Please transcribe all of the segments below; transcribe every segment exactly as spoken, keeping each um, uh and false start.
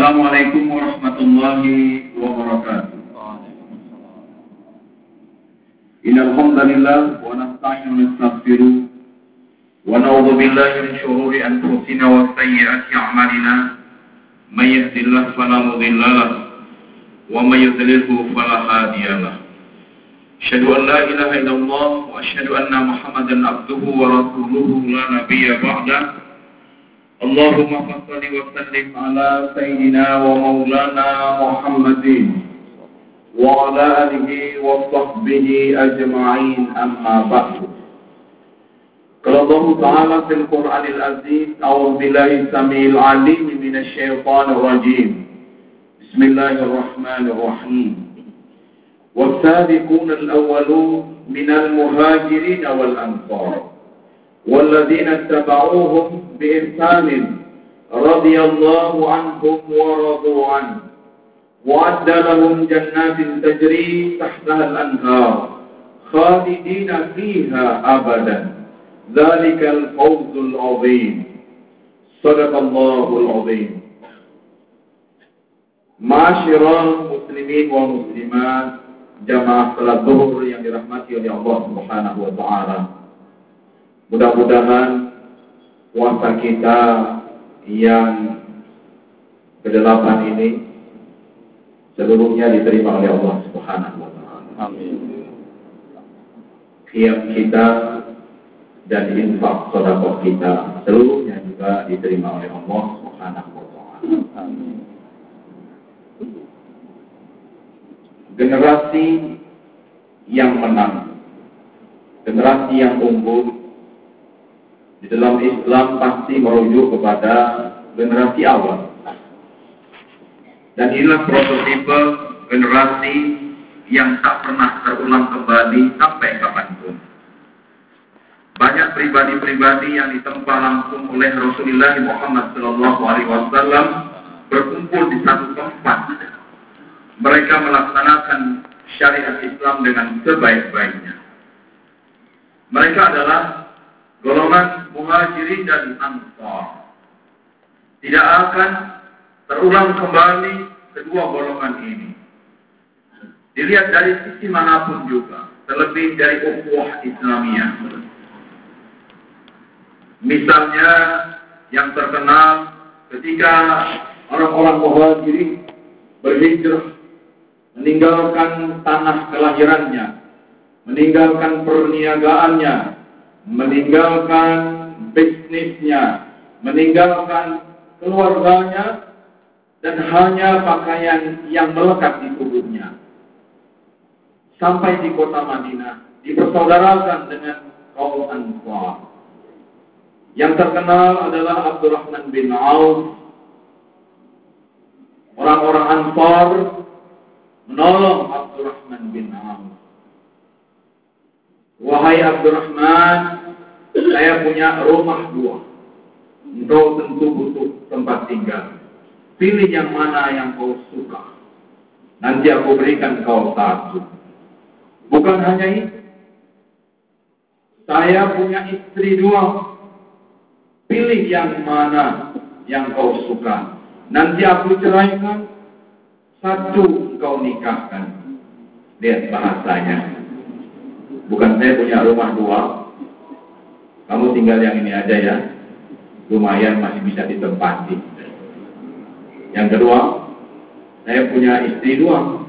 Assalamualaikum warahmatullahi wabarakatuh. Innal hamdalillah wa nasta'inu wa nastaghfiruh wa na'udzu billahi min shururi anfusina wa sayyiati a'malina. May yahdihillahu fala mudilla lahu wa may yudlilhu fala hadiya lahu. Asyhadu an la ilaha illallah wa asyhadu anna Muhammadan abduhu wa rasuluhu la nabiyya ba'da. Allahumma salli wa sallim ala sayyidina wa maulana Muhammadin wa ala alihi wa sahbihi ajma'in, amma ba'du. Qala Allah Ta'ala fil Qur'anil Aziz, a'udzu billahi samil alim minasy syaithanir rajim. Bismillahirrahmanirrahim. Was-sabiquna al-awwalun minal muhajirin wal ansar والذين اتبعوهم بإحسان رضي الله عنهم ورضوا عنه وأعد لهم جنات تجري تحتها الأنهار خالدين فيها أبدا ذلك الفوز العظيم صدق الله العظيم. Ma'asyiral muslimin wa muslimat, jamaah salat zuhur yang dirahmati oleh Allah Subhanahu wa taala. Mudah-mudahan puasa kita yang kedelapan ini seluruhnya diterima oleh Allah Subhanahu wa taala. Amin. Qiyam kita dan infak sedekah kita seluruhnya juga diterima oleh Allah Subhanahu wa taala. Amin. Generasi yang menang, generasi yang unggul di dalam Islam pasti merujuk kepada generasi awal. Dan inilah prototipe generasi yang tak pernah terulang kembali sampai kapanpun. Banyak pribadi-pribadi yang ditempa langsung oleh Rasulullah Muhammad Sallallahu Alaihi Wasallam berkumpul di satu tempat. Mereka melaksanakan syariat Islam dengan sebaik-baiknya. Mereka adalah golongan muhajirin dan ansar. Tidak akan terulang kembali kedua golongan ini. Dilihat dari sisi manapun juga, terlebih dari ukhuwah Islamiyah. Misalnya yang terkenal ketika orang-orang muhajirin berhijrah, meninggalkan tanah kelahirannya, meninggalkan perniagaannya, meninggalkan bisnisnya, meninggalkan keluarganya, dan hanya pakaian yang melekat di tubuhnya. Sampai di kota Madinah, dipersaudarakan dengan kaum Ansar. Yang terkenal adalah Abdurrahman bin Auf. Orang-orang Ansar menolong Abdurrahman bin Auf. Wahai Abdurrahman, saya punya rumah dua. Engkau tentu butuh tempat tinggal. Pilih yang mana yang kau suka. Nanti aku berikan kau satu. Bukan hanya itu. Saya punya istri dua. Pilih yang mana yang kau suka. Nanti aku ceraikan. Satu engkau nikahkan. Lihat bahasanya. Bukan saya punya rumah dua, kamu tinggal yang ini aja ya, lumayan masih bisa ditempati. Yang kedua, saya punya istri dua,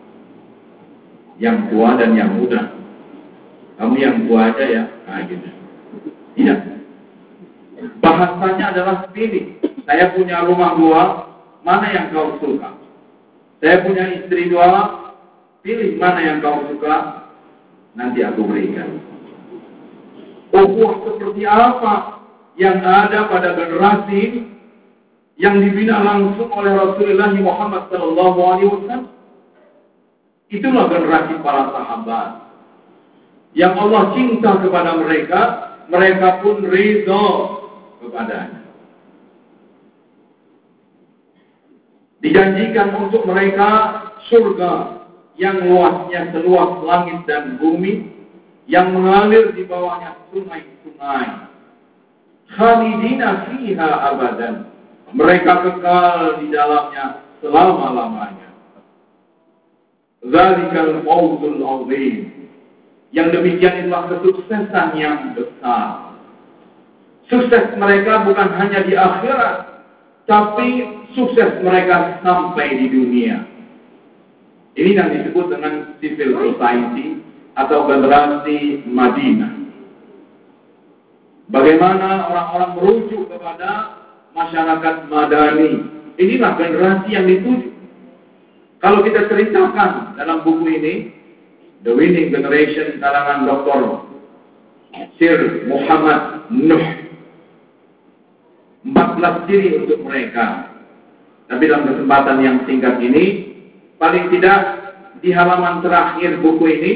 yang tua dan yang muda. Kamu yang tua aja ya, nah gitu. Iya. Bahasanya adalah pilih. Saya punya rumah dua, mana yang kau suka? Saya punya istri dua, pilih mana yang kau suka. Nanti aku berikan. Ukhuwah seperti apa yang ada pada generasi yang dibina langsung oleh Rasulullah Muhammad Sallallahu Alaihi Wasallam? Itulah generasi para sahabat yang Allah cinta kepada mereka, mereka pun ridho kepadanya. Dijanjikan untuk mereka surga yang luasnya seluas langit dan bumi, yang mengalir di bawahnya sungai-sungai. Khalidina fiha abadan. Mereka kekal di dalamnya selama-lamanya. Zalikal fawzul azim. Yang demikian itulah kesuksesan yang besar. Sukses mereka bukan hanya di akhirat, tapi sukses mereka sampai di dunia. Ini yang disebut dengan civil society atau generasi Madinah. Bagaimana orang-orang merujuk kepada masyarakat Madani. Inilah generasi yang dituju. Kalau kita ceritakan dalam buku ini, The Winning Generation karangan Doktor Sir Muhammad Nuh, empat belas ciri untuk mereka. Tapi dalam kesempatan yang singkat ini, paling tidak di halaman terakhir buku ini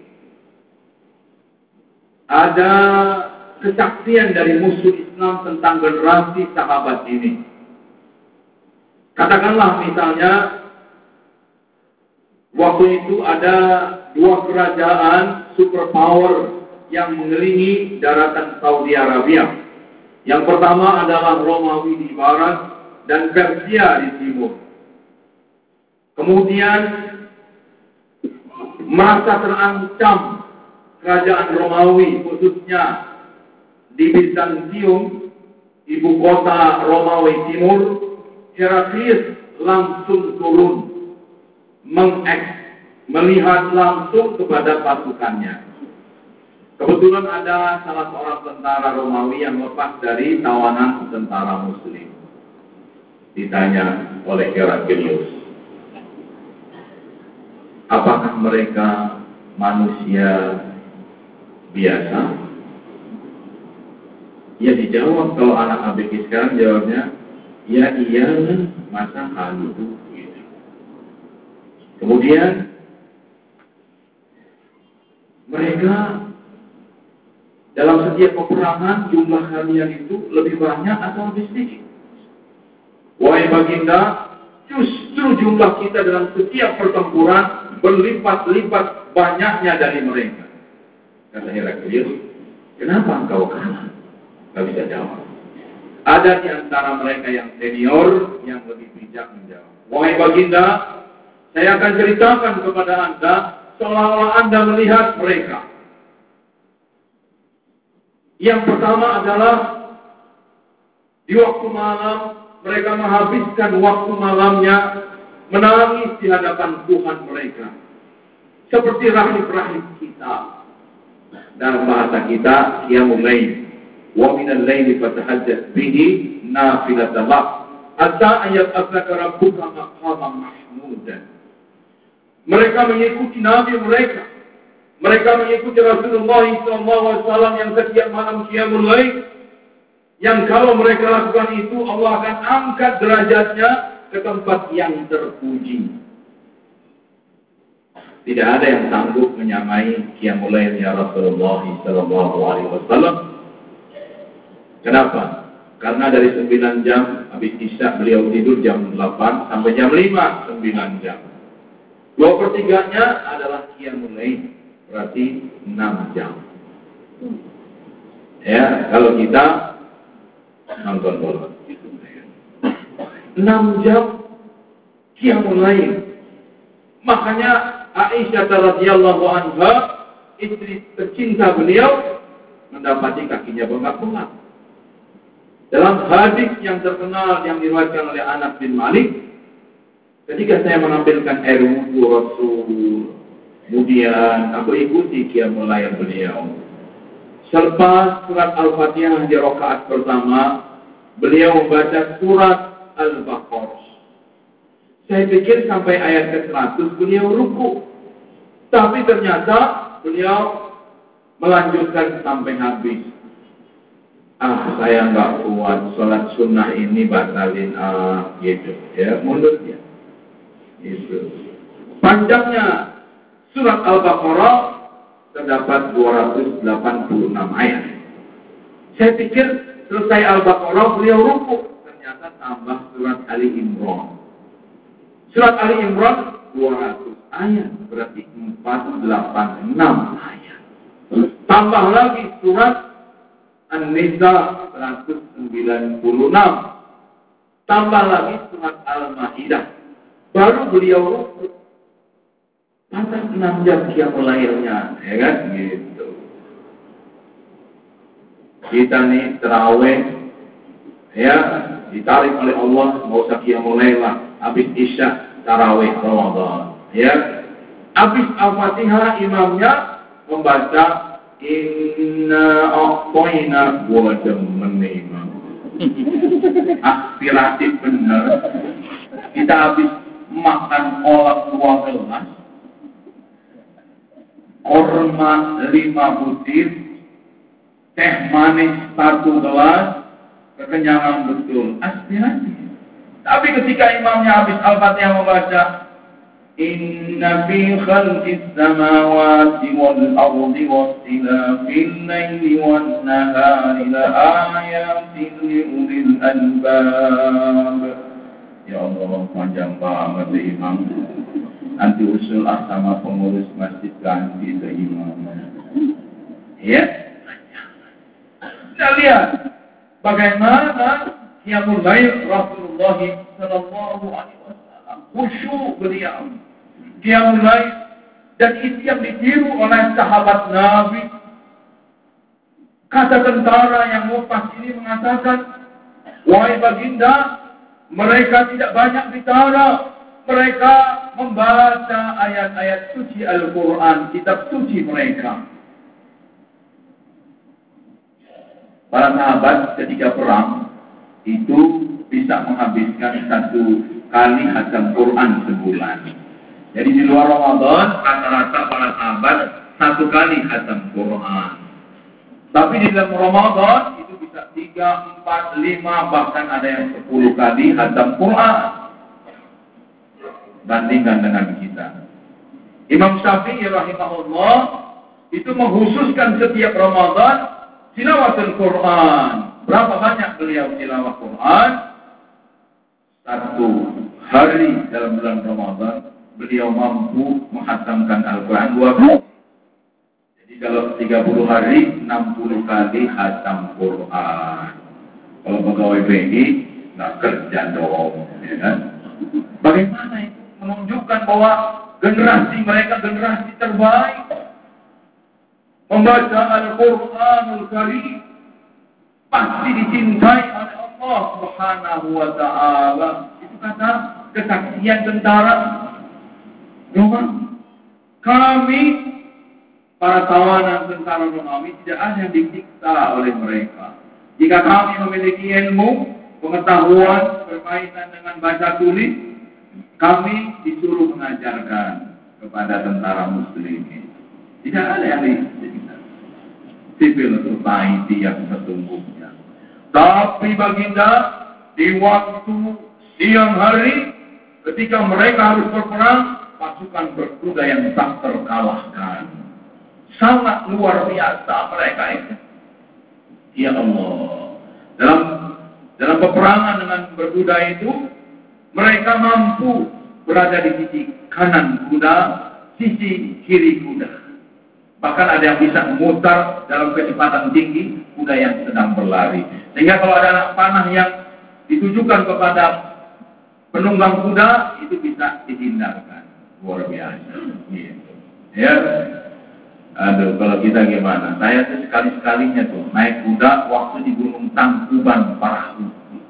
ada kesaksian dari musuh Islam tentang generasi sahabat ini. Katakanlah misalnya waktu itu ada dua kerajaan superpower yang mengelilingi daratan Saudi Arabia. Yang pertama adalah Romawi di barat dan Persia di timur. Kemudian merasa terancam kerajaan Romawi, khususnya di Bizantium, ibu kota Romawi Timur. Heraklius langsung turun mengeks, melihat langsung kepada pasukannya. Kebetulan ada salah seorang tentara Romawi yang lepas dari tawanan tentara Muslim. Ditanya oleh Heraklius, apakah mereka manusia biasa? Ya dijawab, kalau anak A B G sekarang jawabnya, ya iya, masa hantu gitu. Kemudian mereka dalam setiap peperangan jumlah kalian itu lebih banyak atau lebih sedikit? Wahai baginda, justru jumlah kita dalam setiap pertempuran berlipat-lipat banyaknya dari mereka. Kata Heraklius, kenapa engkau kalah? Gak bisa jawab. Ada di antara mereka yang senior yang lebih bijak menjawab. Wahai baginda, saya akan ceritakan kepada anda seolah-olah anda melihat mereka. Yang pertama adalah di waktu malam mereka menghabiskan waktu malamnya menangis di hadapan Tuhan mereka. Seperti rahib-rahib kita. Dalam bahasa kita, qiyamul lail. Wa minal laili fatahajjat bihi nafilatan lak hatta yab'athaka rabbuka maqaman mahmudan. Mereka mengikuti nabi mereka. Mereka mengikuti Rasulullah shallallahu alaihi wasallam yang setiap malam qiyamul lail. Yang kalau mereka lakukan itu, Allah akan angkat derajatnya ke tempat yang terpuji. Tidak ada yang sanggup menyamai qiyamul lailnya Rasulullah shallallahu alaihi wasallam. Kenapa? Karena dari sembilan jam habis isya beliau tidur jam delapan sampai jam lima, sembilan jam. Dua pertiganya adalah qiyamul lail, berarti enam jam. Ya, kalau kita nonton bola enam jam qiyamul lail. Makanya Aisyah radhiyallahu anha, istri tercinta beliau, mendapati kakinya bengkak-bengkak. Dalam hadis yang terkenal yang diriwayatkan oleh Anas bin Malik, ketika saya mengambilkan air wudu Rasul, kemudian aku ikuti qiyamul lail beliau. Selepas surat Al-Fatihah di rakaat pertama, beliau membaca surat Al-Baqarah. Saya pikir sampai ayat ke seratus beliau ruku. Tapi ternyata beliau melanjutkan sampai habis. Ah, saya nggak kuat, sholat sunnah ini batalin, ah, gitu. Ya, mundur ya. Gitu. Panjangnya surat Al-Baqarah terdapat dua ratus delapan puluh enam ayat. Saya pikir selesai Al-Baqarah beliau ruku. Ternyata tambah surat Ali Imran. Surat Ali Imran dua ratus ayat, berarti empat ratus delapan puluh enam ayat. Tambah lagi surat An-Nisa seratus sembilan puluh enam. tambah lagi surat Al-Maidah. Baru beliau rukuk. Pantas enam jam qiyamul lailnya, ya kan? Gitu. Kita nih terawih, ya ditarik oleh Allah, nggak usah qiyamul lail lah. Habis isya tarawih Ramadan, ya. Habis Al-Fatihah imamnya membaca Inna a'tayna, gua demen nih imam. Aspiratif bener. Kita habis makan kolak dua gelas, korma lima butir, teh manis satu gelas, kekenyangan betul. Aspiratif. Tapi ketika imamnya habis Al-Fatihah membaca Inna fi khalqis samawati wal ardi wastilafil laili wan nahari la ayatin li ulil albab. Ya Allah, panjang banget deh imam. Nanti usul ah sama pengurus masjid ganti ke imam. Ya. Kita lihat bagaimana qiyamul lail Rasulullah sallallahu alaihi wasallam. Khusyuk beliau. Qiyamul lail, dan itu yang ditiru oleh sahabat Nabi. Kata tentara yang wafat ini mengatakan, wahai baginda, mereka tidak banyak bicara, mereka membaca ayat-ayat suci Al-Quran, kitab suci mereka. Para sahabat ketika perang itu bisa menghabiskan satu kali khatam Quran sebulan. Jadi di luar Ramadan rata-rata para sahabat satu kali khatam Quran. Tapi di dalam Ramadan itu bisa tiga, empat, lima, bahkan ada yang sepuluh kali khatam Quran. Bandingkan dengan kita. Imam Syafi'i rahimahullah itu mengkhususkan setiap Ramadan tilawatul Quran. Berapa banyak beliau tilawah Quran? Satu hari dalam bulan Ramadan beliau mampu menghatamkan Al-Quran dua kali. Jadi kalau tiga puluh hari, enam puluh kali khatam Quran. Kalau pegawai B I, nggak kerja dong. Ya kan? Bagaimana itu menunjukkan bahwa generasi mereka generasi terbaik. Membaca Al-Quranul Karim pasti dicintai oleh Allah Subhanahu wa Ta'ala. Itu kata kesaksian tentara. Kami, para tawanan tentara Romawi, tidak ada yang disiksa oleh mereka. Jika kami memiliki ilmu, pengetahuan, berkaitan dengan baca tulis, kami disuruh mengajarkan kepada tentara muslimin. Tidak ada yang disiksa. Civil society yang sesungguhnya. Tapi baginda, di waktu siang hari, ketika mereka harus berperang, pasukan berkuda yang tak terkalahkan. Sangat luar biasa mereka itu. Ya Allah. Dalam dalam peperangan dengan berkuda itu, mereka mampu berada di sisi kanan kuda, sisi kiri kuda. Bahkan ada yang bisa memutar dalam kecepatan tinggi kuda yang sedang berlari. Sehingga kalau ada anak panah yang ditujukan kepada penunggang kuda, itu bisa dihindarkan. Luar biasa. Gitu. Ya. Aduh, kalau kita gimana? Saya tuh sekali-sekalinya tuh naik kuda waktu di Gunung Tangkuban Parahu.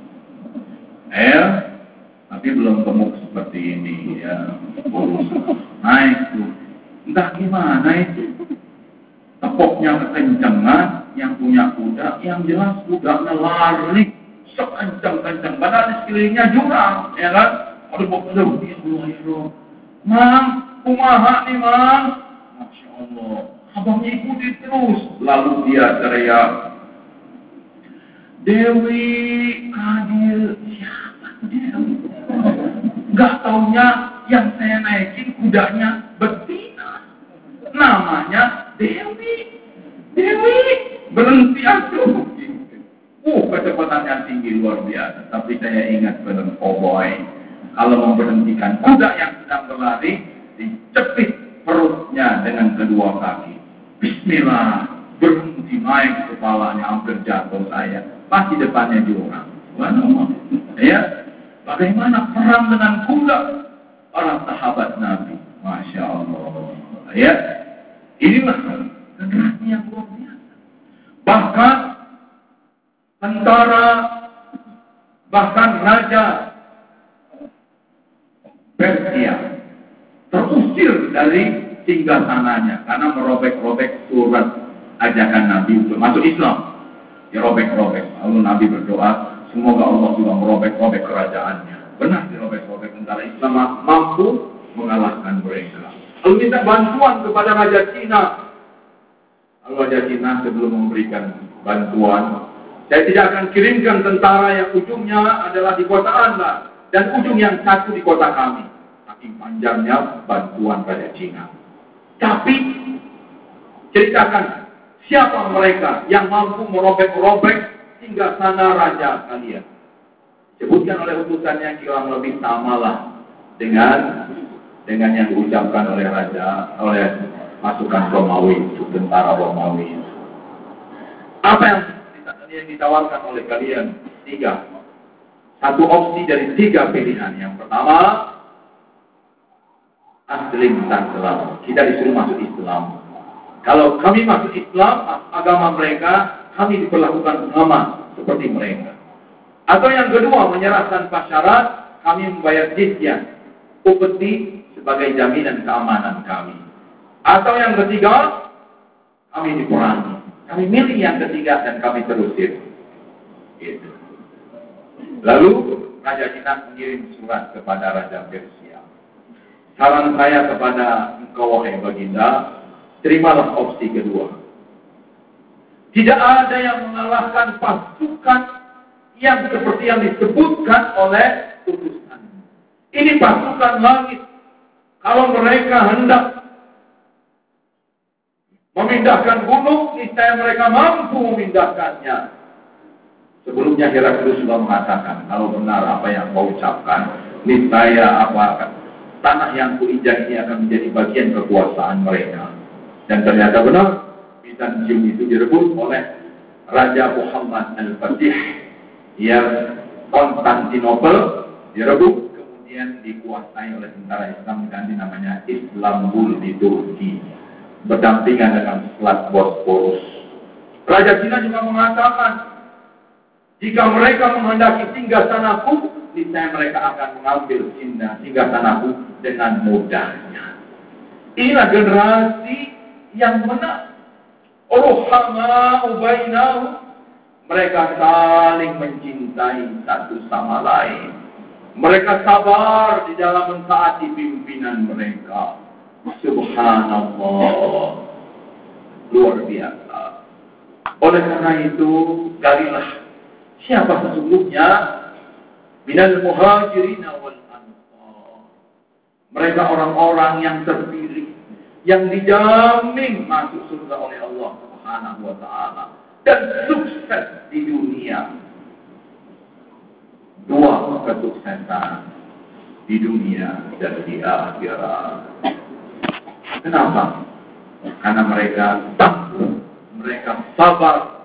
Ya. Tapi belum gemuk seperti ini ya. Kurus. Naik tuh. Entah gimana itu. Tepoknya kekencangan, yang punya kuda, yang jelas kudanya lari sekencang-kencang. Padahal di sekelilingnya jurang, ya kan? Aduh, aduh, ya Allah, ya Allah. Mang, kumaha nih, Mang? Masya Allah. Abang ikuti terus. Lalu dia teriak, Dewi Adil. Siapa tuh Dewi? Gak taunya yang saya naikin kudanya betina. Namanya Dewi. Dewi. Berhenti atuh. Uh, kecepatannya tinggi luar biasa. Tapi saya ingat film Cowboy. Kalau memberhentikan kuda yang sedang berlari, dicepit perutnya dengan kedua kaki. Bismillah, berhenti naik kepalanya, hampir jatuh saya. Pasti depannya jurang. Mana ya? Bagaimana perang dengan kuda para sahabat Nabi. Masya Allah. Ya, inilah generasi yang luar biasa. Bahkan tentara, bahkan raja Persia terusir dari singgasananya karena merobek-robek surat ajakan Nabi untuk masuk Islam. Dirobek-robek. Lalu Nabi berdoa, semoga Allah juga merobek-robek kerajaannya. Benar dirobek-robek, tentara Islam mampu mengalahkan mereka. Lalu minta bantuan kepada Raja Cina. Lalu Raja Cina sebelum memberikan bantuan, saya tidak akan kirimkan tentara yang ujungnya adalah di kota Anda dan ujung yang satu di kota kami. Saking panjangnya bantuan Raja Cina. Tapi ceritakan siapa mereka yang mampu merobek-robek hingga sana raja kalian. Sebutkan oleh utusannya kurang lebih samalah dengan dengan yang diucapkan oleh raja, oleh pasukan Romawi, tentara Romawi. Apa yang, yang ditawarkan oleh kalian? Tiga. Satu opsi dari tiga pilihan. Yang pertama, aslim Islam. Kita disuruh masuk Islam. Kalau kami masuk Islam, agama mereka, kami diperlakukan sama seperti mereka. Atau yang kedua, menyerah tanpa syarat, kami membayar jizyah, upeti sebagai jaminan keamanan kami. Atau yang ketiga, kami diperangi. Kami milih yang ketiga dan kami terusir. Gitu. Lalu Raja Cina mengirim surat kepada Raja Persia. Saran saya kepada engkau wahai baginda, terimalah opsi kedua. Tidak ada yang mengalahkan pasukan yang seperti yang disebutkan oleh utusan. Ini pasukan langit. Kalau mereka hendak memindahkan gunung, niscaya mereka mampu memindahkannya. Sebelumnya Heraklius sudah mengatakan, kalau benar apa yang kau ucapkan, niscaya apa tanah yang kuinjak ini akan menjadi bagian kekuasaan mereka. Dan ternyata benar, Bizantium itu direbut oleh Raja Muhammad Al-Fatih yang Konstantinopel direbut, kemudian dikuasai oleh tentara Islam diganti namanya Istanbul di Turki, berdampingan dengan Selat Bosporus. Raja Cina juga mengatakan, jika mereka menghendaki singgasanaku, niscaya mereka akan mengambil singgasanaku dengan mudahnya. Inilah generasi yang menang. Ruhama ubainahu, mereka saling mencintai satu sama lain. Mereka sabar di dalam mentaati pimpinan mereka. Subhanallah, luar biasa. Oleh karena itu, galilah siapa sesungguhnya minal muhajirin wal ansar. Mereka orang-orang yang terpilih, yang dijamin masuk surga oleh Allah Subhanahu wa taala dan sukses di dunia. Dua kesuksesan di dunia dan di akhirat. Kenapa? Karena mereka takut, mereka sabar.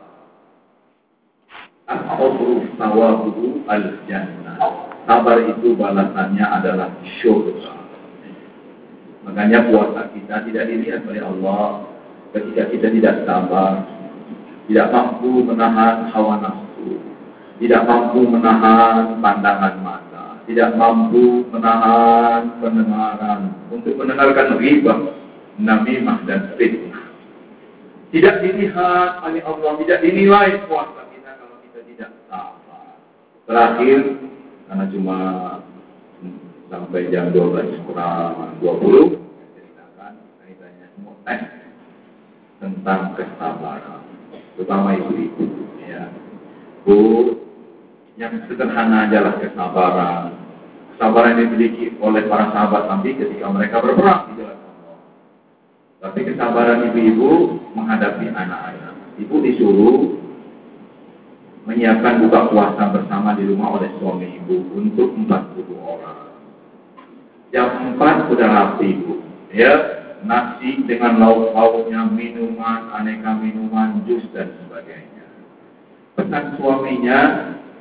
Al-sabru thawabuhu al-jannah. Sabar itu balasannya adalah syurga. Makanya puasa kita tidak dilihat oleh Allah ketika kita tidak sabar, tidak mampu menahan hawa nafsu, tidak mampu menahan pandangan mata, tidak mampu menahan pendengaran untuk mendengarkan riba, namimah dan fitnah. Tidak dilihat oleh Allah, tidak dinilai puasa kita kalau kita tidak sabar. Terakhir, karena cuma sampai jam dua belas kurang dua puluh, ceritakan kaitannya semua tes tentang kesabaran, terutama ibu-ibu. Ya, Bu, yang sederhana ajalah kesabaran. Kesabaran yang dimiliki oleh para sahabat Nabi ketika mereka berperang di jalan Allah. Tapi kesabaran ibu-ibu menghadapi anak-anak. Ibu disuruh menyiapkan buka puasa bersama di rumah oleh suami ibu untuk empat puluh orang. Jam empat sudah rapi ibu, ya, nasi dengan lauk-lauknya, minuman, aneka minuman, jus dan sebagainya. Pesan suaminya,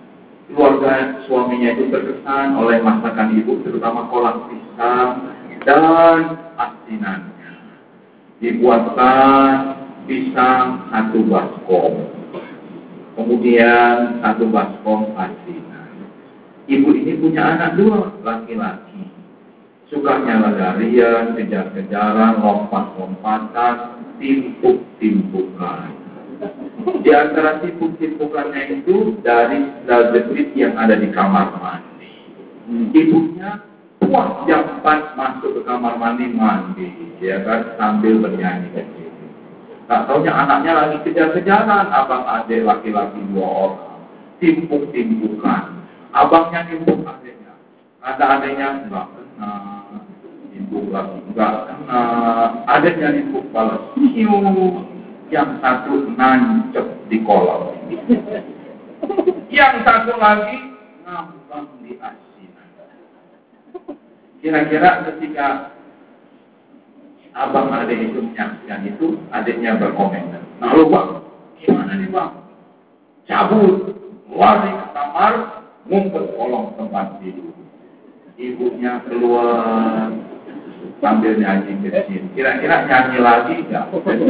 keluarga suaminya itu terkesan oleh masakan ibu, terutama kolak pisang dan asinannya. Dibuatkan pisang satu baskom, kemudian satu baskom asinan. Ibu ini punya anak dua, laki-laki. Sukanya larian, kejar-kejaran, lompat-lompatan, timpuk-timpukan. Di antara timpuk-timpukannya itu dari sendal jepit yang ada di kamar mandi. Ibunya puas jam empat masuk ke kamar mandi mandi, ya kan, sambil bernyanyi kecil. Tak taunya anaknya lagi kejar-kejaran, abang adik laki-laki dua orang, timpuk-timpukan. Abangnya timpuk adiknya, kata adiknya enggak kena, timpuk lagi enggak kena, adiknya timpuk balas, hiu. Yang satu nancep di kolam, yang satu lagi ngambang di asinan. Kira-kira ketika abang adik itu menyaksikan itu, adiknya berkomentar, nah lu bang, gimana nih bang? Cabut, lari ke kamar, ngumpet kolong tempat tidur. Ibunya keluar sambil nyanyi kecil. Kira-kira nyanyi lagi enggak?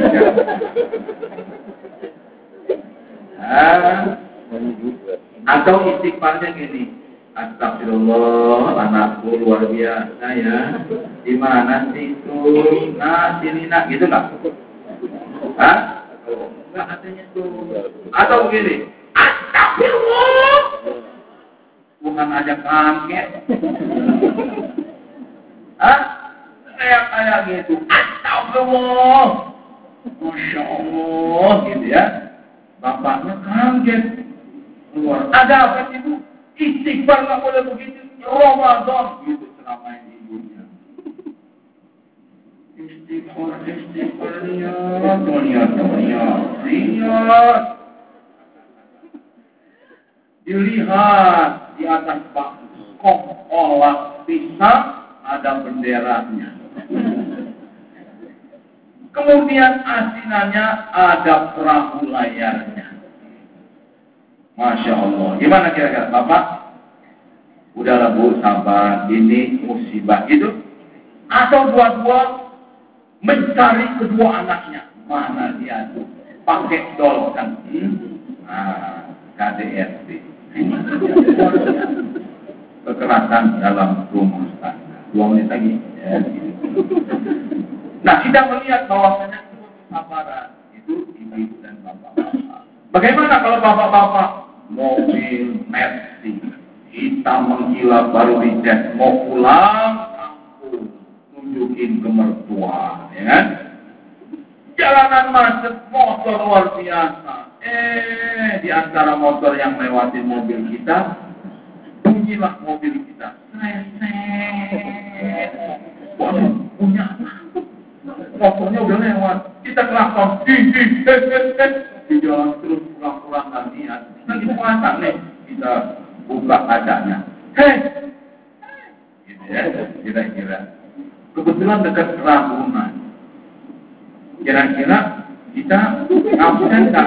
Nah, atau istighfarnya gini, astagfirullah, anakku luar biasa ya. Di mana sih itu? Nah, sini nak, gitu nggak? Hah? Oh, enggak katanya tuh. Atau begini, astagfirullah, bukan aja kaget. Hah? Kayak-kayak gitu, astagfirullah, masya Allah, gitu ya. Bapaknya kaget, keluar. Ada apa sih bu? Istighfar nggak boleh begitu. Ramadan, gitu selama ini ibunya. Istighfar, istighfar, lihat, lihat, lihat, lihat. Dilihat di atas bangkok kolak pisang ada benderanya. Kemudian asinannya ada perahu layarnya. Masya Allah. Gimana kira-kira Bapak? Udahlah bu, sabar. Ini musibah gitu. Atau dua-dua mencari kedua anaknya. Mana dia tuh? Pakai dol kan? Hmm? Ah, K D R T. Kekerasan dalam rumah tangga. Dua menit lagi. Ya, gitu. Nah, kita melihat bahwasanya itu kesabaran itu ibu dan bapak-bapak. Bagaimana kalau bapak-bapak mobil Mercy hitam mengkilap baru dicek mau pulang kampung tunjukin ke mertua, ya kan? Jalanan macet, motor luar biasa. Eh, di antara motor yang lewatin mobil kita, bunyilah mobil kita. Waduh, punya motornya udah lewat, kita kelakson, di di di jalan terus pulang-pulang lagi ya. Lagi puasa nih, kita buka kacanya, hei, gitu ya, kira-kira. Kebetulan dekat Ragunan, kira-kira kita absen nggak?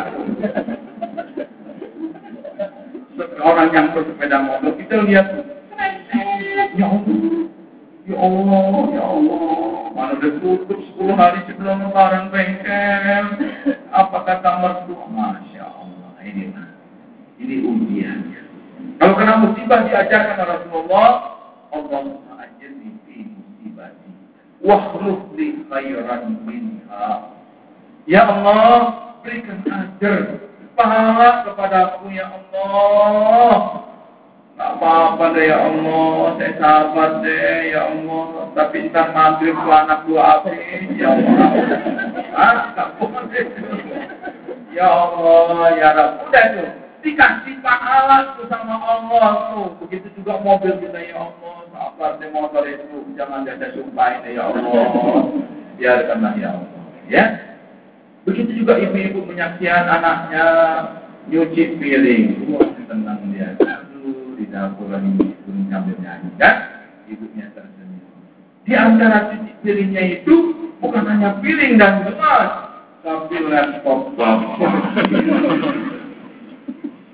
Orang yang bersepeda motor kita lihat, ya Allah. Ya Allah, ya Allah, mana udah tutup sepuluh hari sebelum lebaran bengkel. Apa kata mertua? Masya Allah, ini ini ujiannya. Kalau kena musibah diajarkan oleh Rasulullah, Allahumma ajirni fi musibati wakhluf li khairan minha. Ya Allah, berikan ajar, pahala kepadaku ya Allah. Tak apa-apa deh ya Allah, saya sabar deh ya Allah. Tapi ntar maghrib tuh anak dua habis, ya Allah. Ah, tak boleh. Ya Allah, ya Rabb. Udah tuh, dikasih pahala tuh sama Allah tuh. Begitu juga mobil kita ya Allah. Sabar deh motor itu, jangan ada sumpahin deh ya Allah. Biarkanlah ya Allah. Ya. Begitu juga ibu-ibu menyaksikan anaknya nyuci piring. Wah, tenang dia. Di dapur lagi turun sambil nyanyi, kan? Ibunya tersenyum. Di antara cuci piringnya itu bukan hanya piring dan gelas, tapi laptop bapak.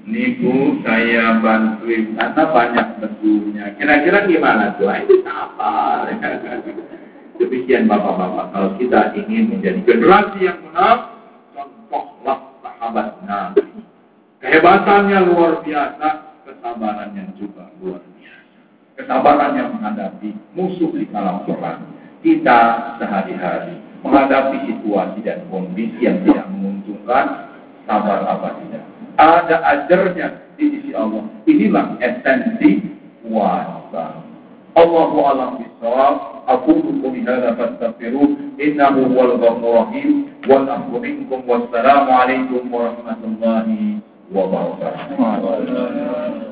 Niku saya bantuin karena banyak bentuknya. Kira-kira gimana tuh? Itu sabar. Demikian bapak-bapak, kalau kita ingin menjadi generasi yang benar, contohlah sahabat Nabi. Kehebatannya luar biasa, kesabarannya juga luar biasa. Kesabaran yang menghadapi musuh di dalam perang. Kita sehari-hari menghadapi situasi dan kondisi yang tidak menguntungkan, sabar apa tidak? Ada ajarnya di sisi Allah. Inilah esensi puasa. Allahu a'lam bishawab. Aqulu qouli hadza fastaghfiruh innahu huwal ghafurur rahim. Wa afu minkum wassalamu alaikum warahmatullahi wabarakatuh.